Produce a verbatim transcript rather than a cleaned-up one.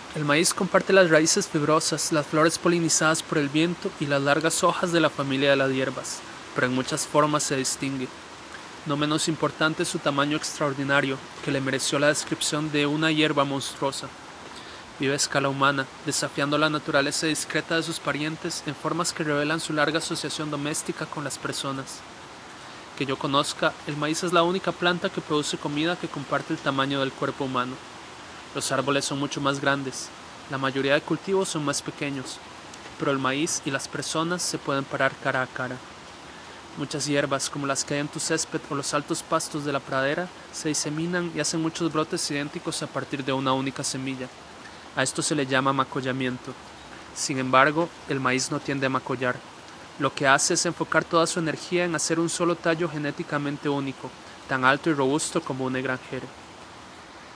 El maíz comparte las raíces fibrosas, las flores polinizadas por el viento y las largas hojas de la familia de las hierbas, pero en muchas formas se distingue. No menos importante es su tamaño extraordinario, que le mereció la descripción de una hierba monstruosa. Vive a escala humana, desafiando la naturaleza discreta de sus parientes en formas que revelan su larga asociación doméstica con las personas. Que yo conozca, el maíz es la única planta que produce comida que comparte el tamaño del cuerpo humano. Los árboles son mucho más grandes, la mayoría de cultivos son más pequeños, pero el maíz y las personas se pueden parar cara a cara. Muchas hierbas, como las que hay en tu césped o los altos pastos de la pradera, se diseminan y hacen muchos brotes idénticos a partir de una única semilla. A esto se le llama macollamiento. Sin embargo, el maíz no tiende a macollar. Lo que hace es enfocar toda su energía en hacer un solo tallo genéticamente único, tan alto y robusto como un granjero.